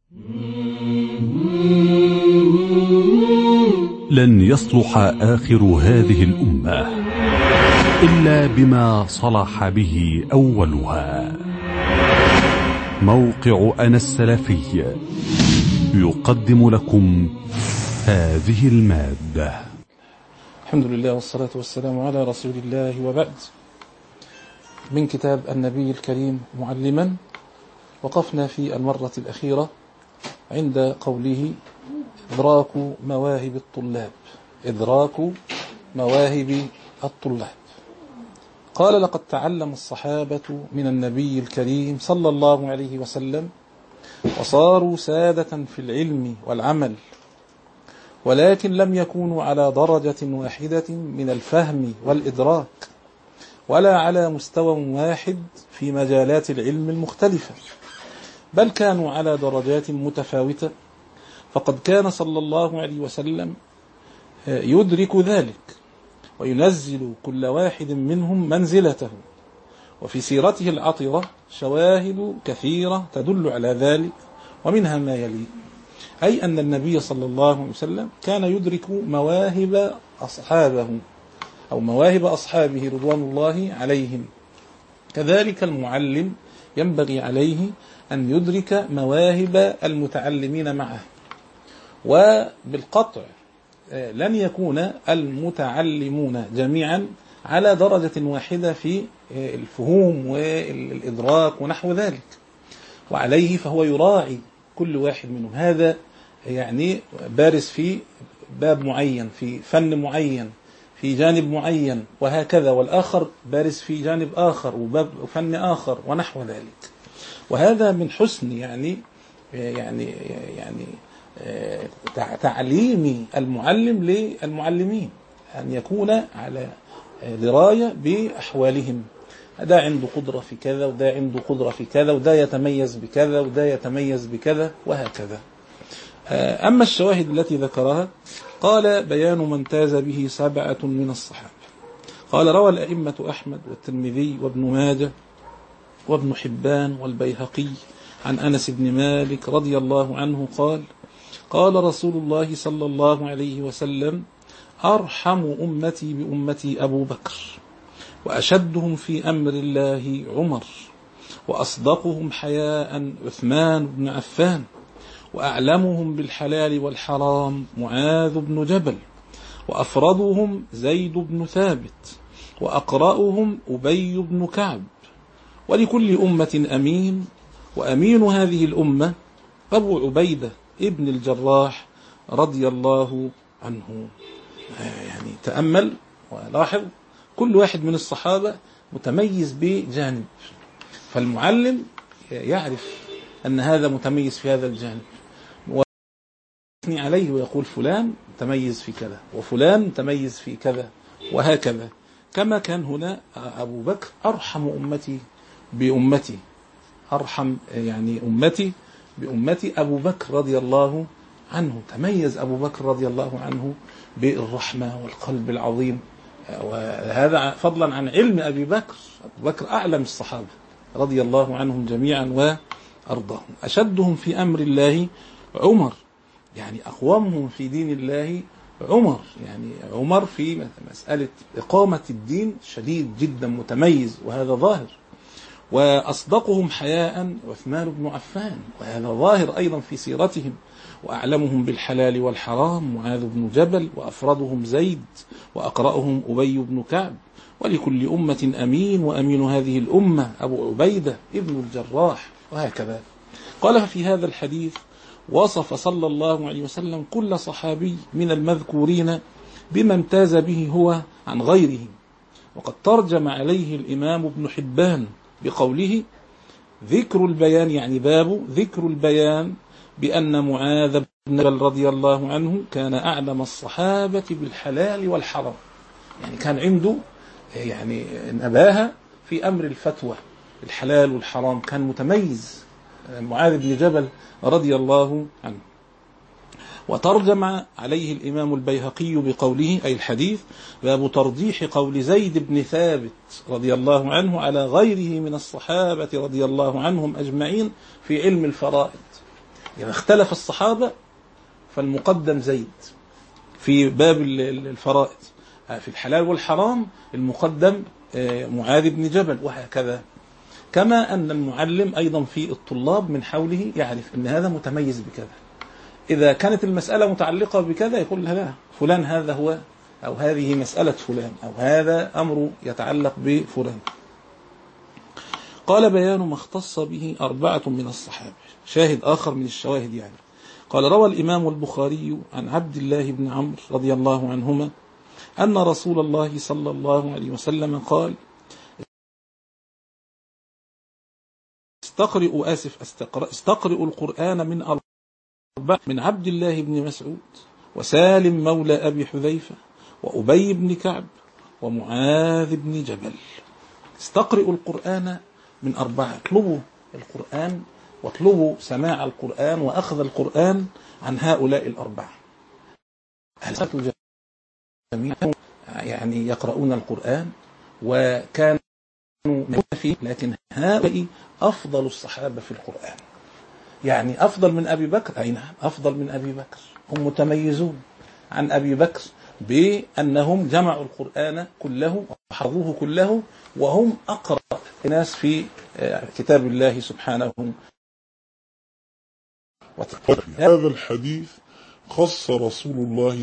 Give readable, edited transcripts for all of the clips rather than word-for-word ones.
لن يصلح آخر هذه الأمة إلا بما صلح به أولها. موقع أنا السلفي يقدم لكم هذه المادة. الحمد لله والصلاة والسلام على رسول الله، وبعد. من كتاب النبي الكريم معلما، وقفنا في المرة الأخيرة عند قوله: إدراك مواهب الطلاب. إدراك مواهب الطلاب. قال: لقد تعلم الصحابة من النبي الكريم صلى الله عليه وسلم وصاروا سادة في العلم والعمل، ولكن لم يكونوا على درجة واحدة من الفهم والإدراك، ولا على مستوى واحد في مجالات العلم المختلفة، بل كانوا على درجات متفاوتة. فقد كان صلى الله عليه وسلم يدرك ذلك وينزل كل واحد منهم منزلته. وفي سيرته العطرة شواهد كثيرة تدل على ذلك، ومنها ما يلي: أي أن النبي صلى الله عليه وسلم كان يدرك مواهب أصحابه أو مواهب أصحابه رضوان الله عليهم. كذلك المعلم ينبغي عليه أن يدرك مواهب المتعلمين معه، وبالقطع لن يكون المتعلمون جميعا على درجة واحدة في الفهوم والإدراك ونحو ذلك، وعليه فهو يراعي كل واحد منهم. هذا يعني بارز في باب معين، في فن معين، في جانب معين، وهكذا، والآخر بارز في جانب آخر وباب فن آخر ونحو ذلك. وهذا من حسن يعني تعليم المعلم للمعلمين، أن يكون على دراية بأحوالهم. ده عنده قدرة في كذا، وده عنده قدرة في كذا، وده يتميز بكذا، وده يتميز بكذا، وهكذا. أما الشواهد التي ذكرها، قال: بيان من امتاز به 7 من الصحابة. قال: روى الأئمة أحمد والترمذي وابن ماجه وابن حبان والبيهقي عن أنس بن مالك رضي الله عنه قال: قال رسول الله صلى الله عليه وسلم: أرحم أمتي بأمتي أبو بكر، وأشدهم في أمر الله عمر، وأصدقهم حياء عثمان بن عفان، وأعلمهم بالحلال والحرام معاذ بن جبل، وأفرضهم زيد بن ثابت، وأقرأهم أبي بن كعب. ولكل أمة أمين، وأمين هذه الأمة أبو عبيدة ابن الجراح رضي الله عنه. يعني تأمل ولاحظ، كل واحد من الصحابة متميز بجانب، فالمعلم يعرف أن هذا متميز في هذا الجانب، ويثني عليه ويقول: فلان متميز في كذا، وفلان متميز في كذا، وهكذا. كما كان هنا أبو بكر أرحم أمتي بأمتي، أرحم يعني أمتي بأمتي أبو بكر رضي الله عنه. تميز أبو بكر رضي الله عنه بالرحمة والقلب العظيم، وهذا فضلا عن علم أبي بكر. أبو بكر أعلم الصحابة رضي الله عنهم جميعا وأرضاهم. أشدهم في أمر الله عمر، يعني أقومهم في دين الله عمر. يعني عمر في مسألة إقامة الدين شديد جدا، متميز، وهذا ظاهر. وأصدقهم حياء عثمان بن عفان، وهذا ظاهر أيضا في سيرتهم. وأعلمهم بالحلال والحرام معاذ بن جبل، وأفرضهم زيد، وأقرأهم أبي بن كعب. ولكل أمة أمين، وأمين هذه الأمة أبو عبيدة ابن الجراح، وهكذا. قال: في هذا الحديث وصف صلى الله عليه وسلم كل صحابي من المذكورين بما امتاز به هو عن غيره. وقد ترجم عليه الإمام ابن حبان بقوله: ذكر البيان، يعني باب ذكر البيان بأن معاذ بن جبل رضي الله عنه كان أعلم الصحابة بالحلال والحرام. يعني كان عنده يعني نباهة في أمر الفتوى، الحلال والحرام، كان متميز معاذ بن جبل رضي الله عنه. وترجم عليه الإمام البيهقي بقوله، أي الحديث: باب ترجيح قول زيد بن ثابت رضي الله عنه على غيره من الصحابة رضي الله عنهم أجمعين في علم الفرائض. إذا اختلف الصحابة فالمقدم زيد في باب الفرائض، في الحلال والحرام المقدم معاذ بن جبل، وهكذا. كما أن المعلم أيضا في الطلاب من حوله يعرف أن هذا متميز بكذا. إذا كانت المسألة متعلقة بكذا يقول لها لا، فلان هذا هو، أو هذه مسألة فلان، أو هذا أمر يتعلق بفلان. قال بيان ما اختص به 4 من الصحابة. شاهد آخر من الشواهد يعني. قال روى الإمام البخاري عن عبد الله بن عمرو رضي الله عنهما أن رسول الله صلى الله عليه وسلم قال: استقرئوا القرآن من 4 من عبد الله بن مسعود، وسالم مولى أبي حذيفة، وأبي بن كعب، ومعاذ بن جبل. استقرئوا القرآن من 4. اطلبوا القرآن واطلبوا سماع القرآن وأخذ القرآن عن هؤلاء 4. أهل جميعا يعني يقرؤون القرآن وكانوا فيه، لكن هؤلاء أفضل الصحابة في القرآن، يعني أفضل من أبي بكر. أي نعم، أفضل من أبي بكر. هم متميزون عن أبي بكر بأنهم جمعوا القرآن كله وحفظوه كله، وهم أقرأ الناس في كتاب الله سبحانه وتعالى. هذا الحديث خص رسول الله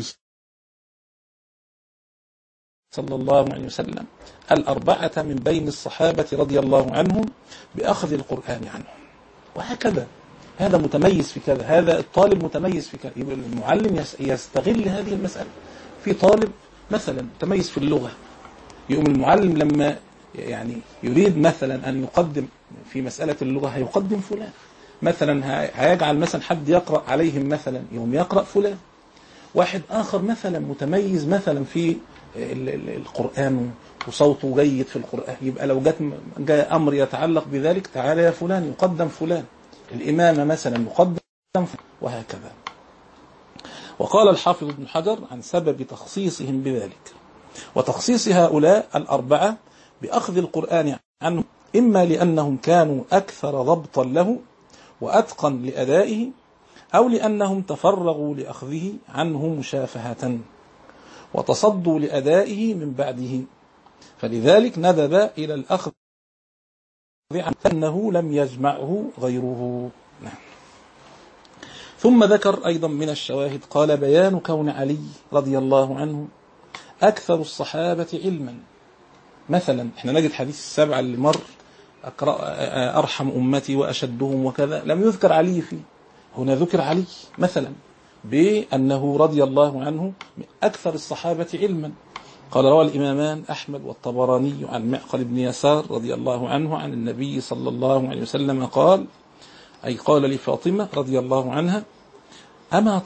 صلى الله عليه وسلم 4 من بين الصحابة رضي الله عنهم بأخذ القرآن عنهم، وهكذا. هذا متميز في كذا، هذا الطالب متميز في كذا. المعلم يستغل هذه المسألة. في طالب مثلا متميز في اللغة، يقوم المعلم لما يعني يريد مثلا أن يقدم في مسألة اللغة هيقدم فلان، مثلا هيجعل مثلا حد يقرأ عليهم مثلا، يوم يقرأ فلان. واحد آخر مثلا متميز مثلا في القرآن وصوته جيد في القرآن، يبقى لو جاء أمر يتعلق بذلك تعالى يا فلان، يقدم فلان. الإمامة مثلا يقدم فلان، وهكذا. وقال الحافظ ابن حجر عن سبب تخصيصهم بذلك وتخصيص هؤلاء 4 بأخذ القرآن عنه، إما لأنهم كانوا أكثر ضبطا له وأتقن لأدائه، أو لأنهم تفرغوا لأخذه عنه مشافهة وتصدوا لأدائه من بعده، فلذلك ندب إلى الأخذ عن أنه لم يجمعه غيره. نعم. ثم ذكر أيضا من الشواهد. قال بيان كون علي رضي الله عنه أكثر الصحابة علما. مثلا احنا نجد حديث 7 اللي مر، أرحم أمتي وأشدهم وكذا، لم يذكر علي فيه. هنا ذكر علي مثلا بأنه رضي الله عنه من أكثر الصحابة علما. قال روى الإمامان أحمد والطبراني عن معقل بن يسار رضي الله عنه عن النبي صلى الله عليه وسلم قال، أي قال لفاطمة رضي الله عنها: أما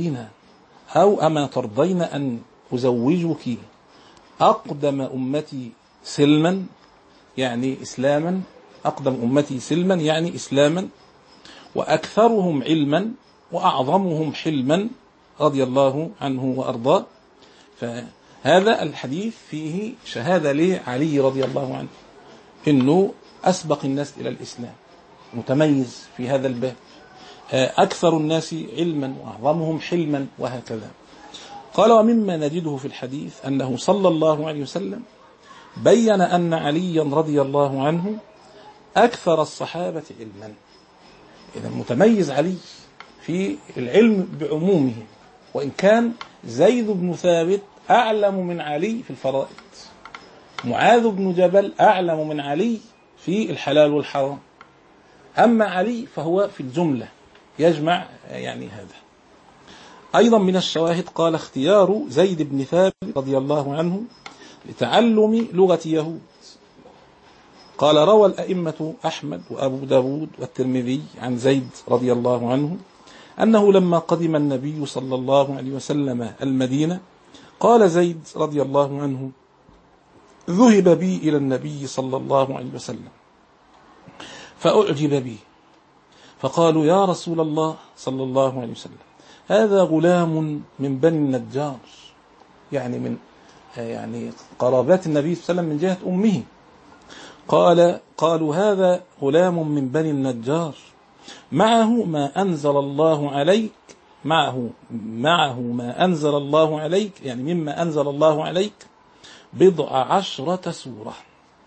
ترضين أن أزوجك أقدم أمتي سلما، يعني إسلاما، أقدم أمتي سلما يعني إسلاما، وأكثرهم علما وأعظمهم حلما، رضي الله عنه وأرضاه. فهذا الحديث فيه شهادة لعلي رضي الله عنه إنه أسبق الناس إلى الإسلام، متميز في هذا الباب، أكثر الناس علما وأعظمهم حلما، وهكذا. قال ومما نجده في الحديث أنه صلى الله عليه وسلم بين أن عليا رضي الله عنه أكثر الصحابة علما. إذا متميز علي في العلم بعمومه، وإن كان زيد بن ثابت أعلم من علي في الفرائض، معاذ بن جبل أعلم من علي في الحلال والحرام، أما علي فهو في الجملة يجمع يعني هذا. أيضا من الشواهد قال اختيار زيد بن ثابت رضي الله عنه لتعلم لغة يهود. قال روى الأئمة أحمد وأبو داود والترمذي عن زيد رضي الله عنه أنه لما قدم النبي صلى الله عليه وسلم المدينة قال زيد رضي الله عنه: ذهب بي إلى النبي صلى الله عليه وسلم فأعجب بي، فقالوا يا رسول الله صلى الله عليه وسلم هذا غلام من بني النجار، يعني من قرابات النبي صلى الله عليه وسلم من جهة أمه. قالوا هذا غلام من بني النجار معه ما أنزل الله عليك، معه ما أنزل الله عليك، يعني مما أنزل الله عليك 10 سورة.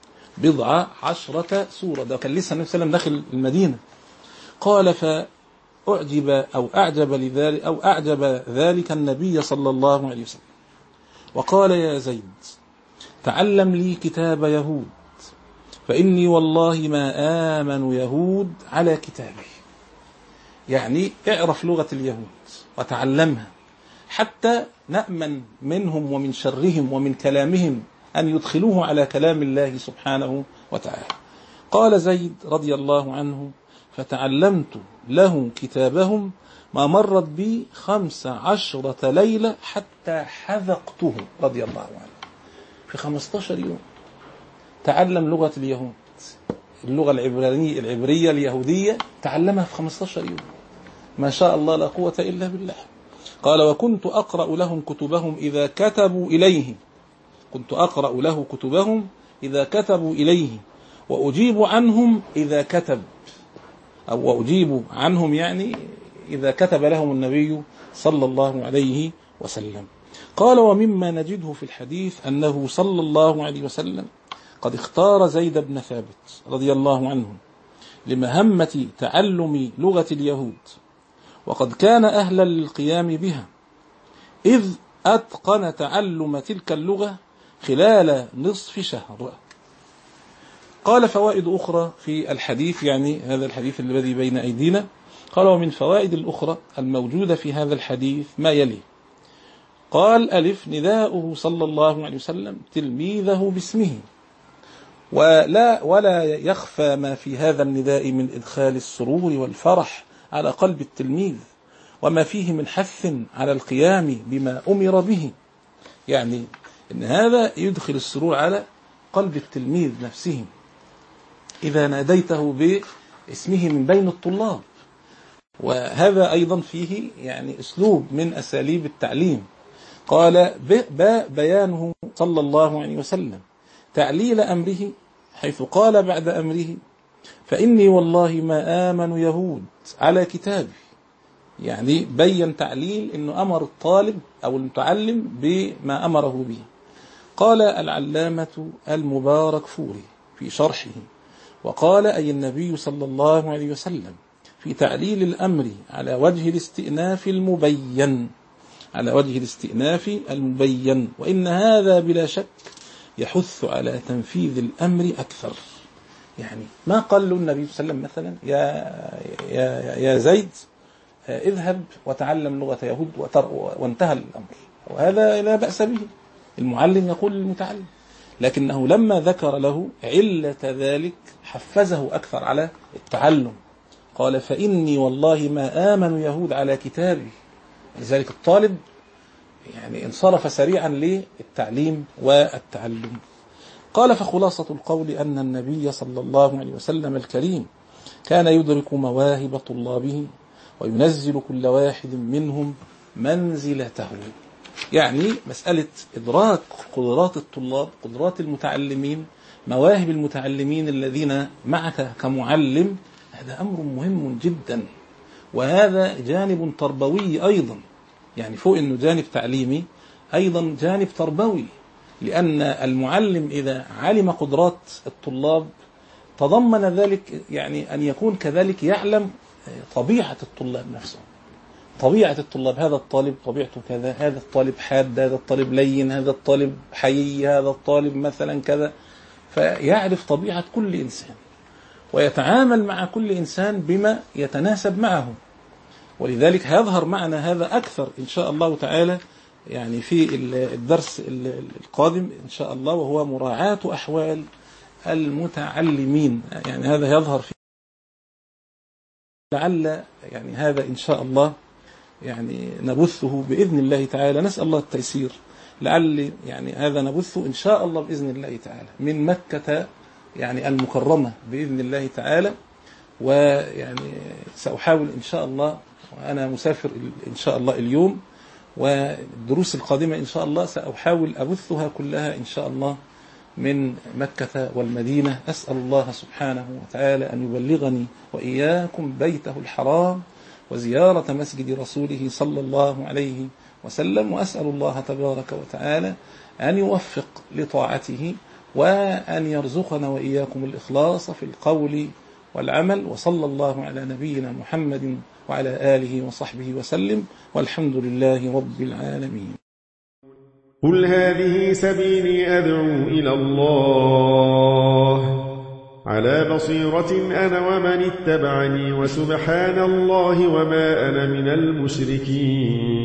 10 سورة. ده كان لسه النبي صلى الله عليه وسلم داخل المدينة. قال فأعجب أو أعجب ذلك النبي صلى الله عليه وسلم، وقال يا زيد تعلم لي كتاب يهود، فإني والله ما آمن يهود على كتابه. يعني اعرف لغة اليهود وتعلمها حتى نأمن منهم ومن شرهم ومن كلامهم أن يدخلوه على كلام الله سبحانه وتعالى. قال زيد رضي الله عنه فتعلمت له كتابهم ما مرت بي 15 ليلة حتى حذقته رضي الله عنه. في 15 يوم تعلم لغة اليهود، اللغة العبرية اليهودية تعلمها في 15 يوم. ما شاء الله لا قوة إلا بالله. قال وكنت أقرأ لهم كتبهم إذا كتبوا إليه، كنت أقرأ له كتبهم إذا كتبوا إليه، وأجيب عنهم إذا كتب، أو وأجيب عنهم يعني إذا كتب لهم النبي صلى الله عليه وسلم. قال ومما نجده في الحديث أنه صلى الله عليه وسلم قد اختار زيد بن ثابت رضي الله عنه لمهمة تعلم لغة اليهود، وقد كان أهلا للقيام بها، إذ أتقن تعلم تلك اللغة خلال نصف شهر. قال فوائد أخرى في الحديث، يعني هذا الحديث الذي بين أيدينا. قال ومن فوائد الأخرى الموجودة في هذا الحديث ما يلي. قال ألف نداؤه صلى الله عليه وسلم تلميذه باسمه، ولا يخفى ما في هذا النداء من إدخال السرور والفرح على قلب التلميذ، وما فيه من حث على القيام بما أمر به. يعني إن هذا يدخل السرور على قلب التلميذ نفسه إذا ناديته باسمه من بين الطلاب. وهذا أيضا فيه يعني أسلوب من أساليب التعليم. قال بيانه صلى الله عليه وسلم تعليل أمره، حيث قال بعد أمره فإني والله ما آمن يهود على كتابي. يعني بين تعليل أنه أمر الطالب أو المتعلم بما أمره به. قال العلامة المبارك فوري في شرحه، وقال أي النبي صلى الله عليه وسلم في تعليل الأمر على وجه الاستئناف المبين، على وجه الاستئناف المبين، وإن هذا بلا شك يحث على تنفيذ الأمر أكثر. يعني ما قال له النبي صلى الله عليه وسلم مثلا يا زيد اذهب وتعلم لغة يهود وانتهى الأمر، وهذا لا بأس به، المعلم يقول للمتعلم. لكنه لما ذكر له علة ذلك حفزه أكثر على التعلم. قال فإني والله ما آمن يهود على كتابي. لذلك الطالب يعني انصرف سريعا للتعليم والتعلم. قال فخلاصة القول أن النبي صلى الله عليه وسلم الكريم كان يدرك مواهب طلابه وينزل كل واحد منهم منزلته. يعني مسألة إدراك قدرات الطلاب، قدرات المتعلمين، مواهب المتعلمين الذين معك كمعلم، هذا أمر مهم جدا. وهذا جانب تربوي أيضا، يعني فوق أنه جانب تعليمي أيضا جانب تربوي، لأن المعلم إذا علم قدرات الطلاب تضمن ذلك يعني أن يكون كذلك يعلم طبيعة الطلاب نفسهم. طبيعة الطلاب، هذا الطالب طبيعته كذا، هذا الطالب حاد، هذا الطالب لين، هذا الطالب حيي، هذا الطالب مثلا كذا. فيعرف طبيعة كل إنسان ويتعامل مع كل إنسان بما يتناسب معه. ولذلك هيظهر معنا هذا أكثر إن شاء الله تعالى يعني في الدرس القادم إن شاء الله، وهو مراعاة أحوال المتعلمين. يعني هذا يظهر في لعل يعني هذا إن شاء الله يعني نبثه بإذن الله تعالى. نسأل الله التيسير. لعل يعني هذا نبثه إن شاء الله بإذن الله تعالى من مكة يعني المكرمة بإذن الله تعالى. ويعني سأحاول إن شاء الله، وأنا مسافر إن شاء الله اليوم، والدروس القادمة إن شاء الله سأحاول أبثها كلها إن شاء الله من مكة والمدينة. أسأل الله سبحانه وتعالى أن يبلغني وإياكم بيته الحرام وزيارة مسجد رسوله صلى الله عليه وسلم، وأسأل الله تبارك وتعالى أن يوفق لطاعته وأن يرزقنا وإياكم الإخلاص في القول والعمل. وصلى الله على نبينا محمد وعلى آله وصحبه وسلم، والحمد لله رب العالمين. قل هذه سبيلي أدعو إلى الله على بصيرة أنا ومن اتبعني، وسبحان الله وما أنا من المشركين.